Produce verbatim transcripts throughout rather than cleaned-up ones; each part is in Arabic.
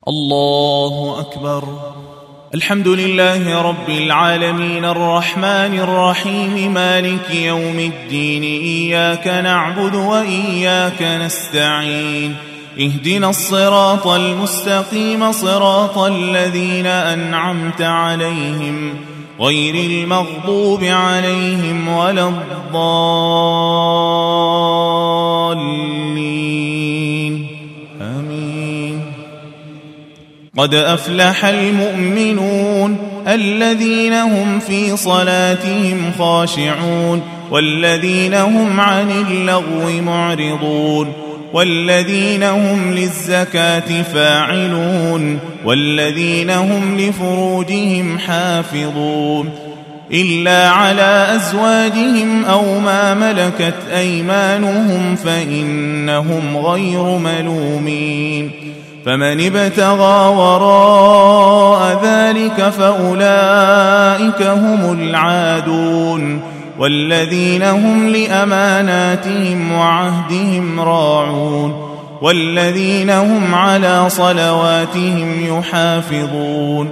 الله أكبر. الحمد لله رب العالمين الرحمن الرحيم مالك يوم الدين، إياك نعبد وإياك نستعين، اهدنا الصراط المستقيم صراط الذين أنعمت عليهم غير المغضوب عليهم ولا الضالين، آمين. قد أفلح المؤمنون الذين هم في صلاتهم خاشعون، والذين هم عن اللغو معرضون، والذين هم للزكاة فاعلون، والذين هم لفروجهم حافظون إلا على أزواجهم أو ما ملكت أيمانهم فإنهم غير ملومين. فمن ابتغى وراء ذلك فأولئك هم العادون، والذين هم لأماناتهم وعهدهم راعون، والذين هم على صلواتهم يحافظون.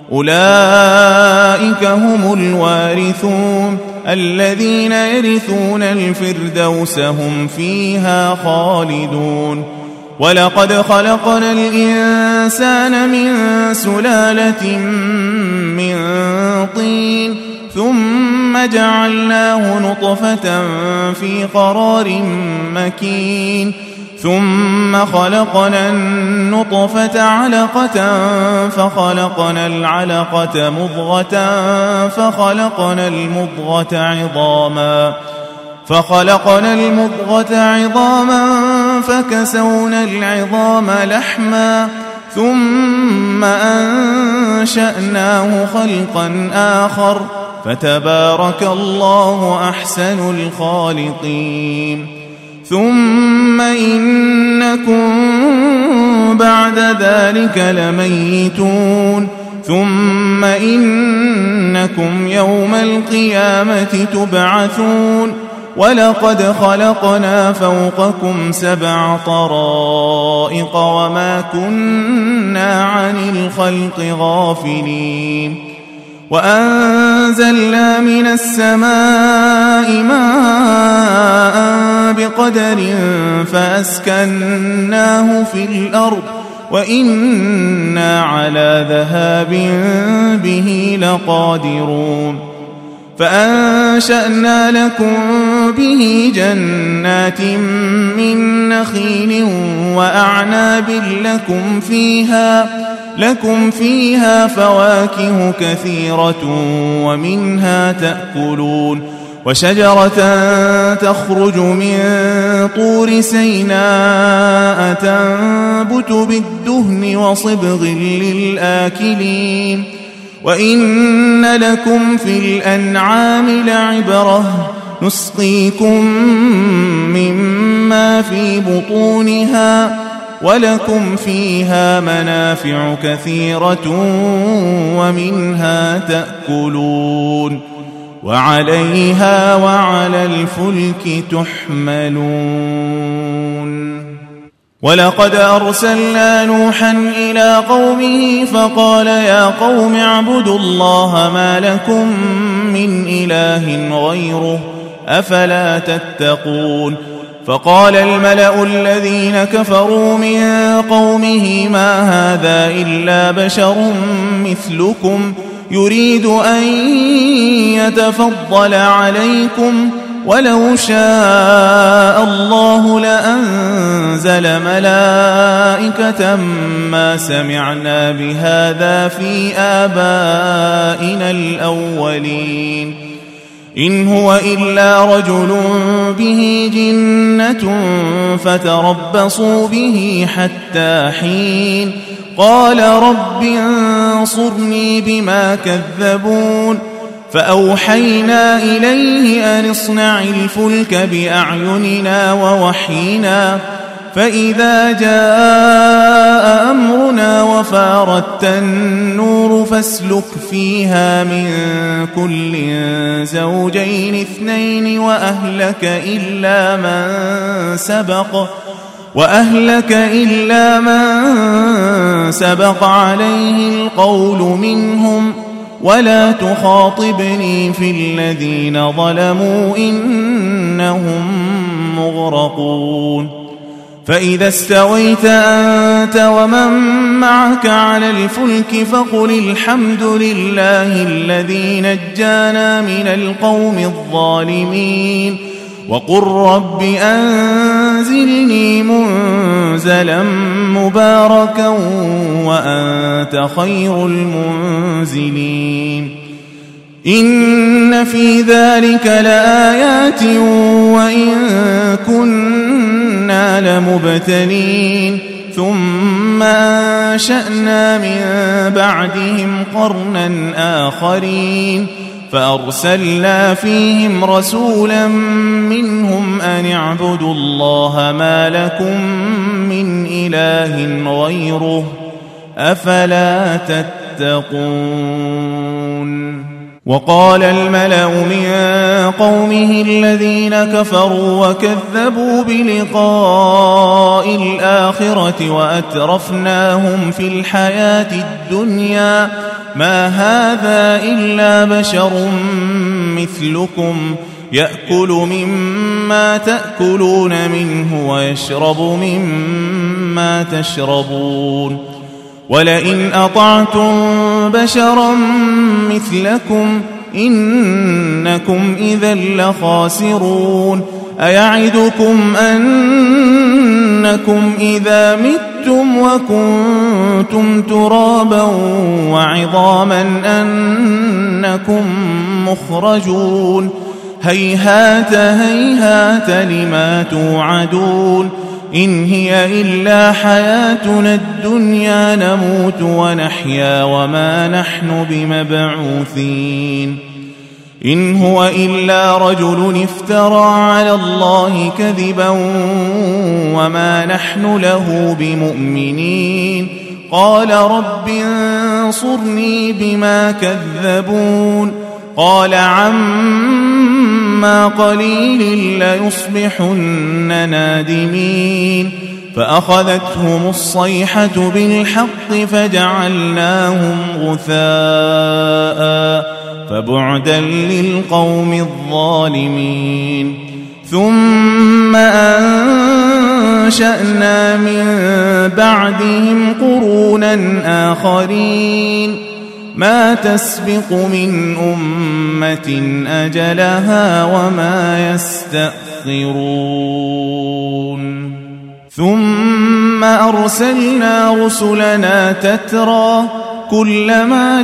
أولئك هم الوارثون الذين يرثون الفردوس هم فيها خالدون. ولقد خلقنا الإنسان من سلالة من طين ثم جعلناه نطفة في قرار مكين، ثم خلقنا النطفة علقة فخلقنا العلقة مضغة فخلقنا المضغة عظاما فخلقنا المضغة عظاما فكسونا العظام لحما ثم أنشأناه خلقا آخر فتبارك الله أحسن الخالقين. ثم إنكم بعد ذلك لميتون، ثم إنكم يوم القيامة تبعثون. ولقد خلقنا فوقكم سبع طرائق وما كنا عن الخلق غافلين. وأنزلنا من السماء ماء بقدر فأسكناه في الأرض وإنا على ذهاب به لقادرون. فأنشأنا لكم به جنات من نخيل وأعناب لكم فيها لكم فيها فواكه كثيرة ومنها تأكلون. وشجرة تخرج من طور سيناء تنبت بالدهن وصبغ للآكلين. وإن لكم في الأنعام لعبرة نسقيكم مما في بطونها ولكم فيها منافع كثيرة ومنها تأكلون وعليها وعلى الفلك تحملون. ولقد أرسلنا نوحا إلى قومه فقال يا قوم اعبدوا الله ما لكم من إله غيره أفلا تتقون. فقال الملأ الذين كفروا من قومه ما هذا إلا بشر مثلكم يريد أن يتفضل عليكم ولو شاء الله لأنزل ملائكة ما سمعنا بهذا في آبائنا الأولين إن هو إلا رجل به جنة فتربصوا به حتى حين. قال رب انصرني بما كذبون. فأوحينا إليه أن اصنع الفلك بأعيننا ووحينا فإذا جاء أمرنا وفارت النور فاسلك فيها من كل زوجين اثنين وأهلك إلا من سبق وأهلك إلا من سبق عليه القول منهم ولا تخاطبني في الذين ظلموا إنهم مغرقون فإذا استويت أنت ومن معك على الفلك فقل الحمد لله الذي نجانا من القوم الظالمين وقل رب أنزلني منزلا مباركا وأنت خير المنزلين إن في ذلك لآيات وإن كنا لمبتلين ثم أنشأنا من بعدهم قرنا آخرين فأرسلنا فيهم رسولا منهم أن اعبدوا الله ما لكم من إله غيره أفلا تتقون وقال الملأ من قومه الذين كفروا وكذبوا بلقاء الآخرة وأترفناهم في الحياة الدنيا ما هذا إلا بشر مثلكم يأكل مما تأكلون منه ويشرب مما تشربون ولئن أطعتم بشرا مثلكم إنكم إذا لخاسرون أيعدكم أنكم إذا متم وكنتم ترابا وعظاما أنكم مخرجون هيهات هيهات لما توعدون إن هي إلا حياتنا الدنيا نموت ونحيا وما نحن بمبعوثين إن هو إلا رجل افترى على الله كذبا وما نحن له بمؤمنين قال رب انصرني بما كذبون قال عما قليل ليصبحن نادمين فأخذتهم الصيحة بالحق فجعلناهم غثاء فبعدا للقوم الظالمين ثم أنشأنا من بعدهم قرونا آخرين ما تسبق من أمة أجلها وما يستأخرون ثم أرسلنا رسلنا تترى كلما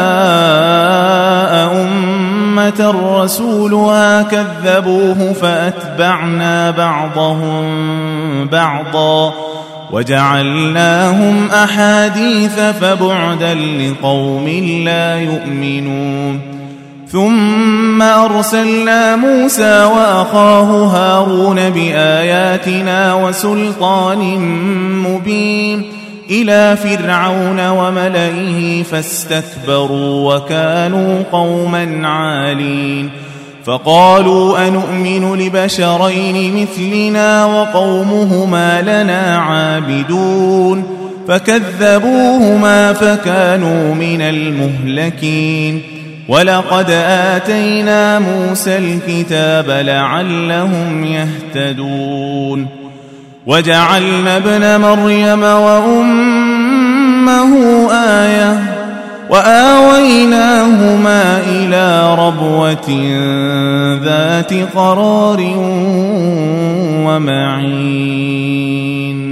جاء أمة رسولها كذبوه فأتبعنا بعضهم بعضا وجعلناهم أحاديث فبعدا لقوم لا يؤمنون ثم أرسلنا موسى وأخاه هارون بآياتنا وسلطان مبين إلى فرعون وملئه فاستكبروا وكانوا قوما عالين فقالوا أنؤمن لبشرين مثلنا وقومهما لنا عابدون فكذبوهما فكانوا من المهلكين ولقد آتينا موسى الكتاب لعلهم يهتدون وجعلنا ابن مريم وأمه آية وآويناهما إلى ربوة ذات قرار ومعين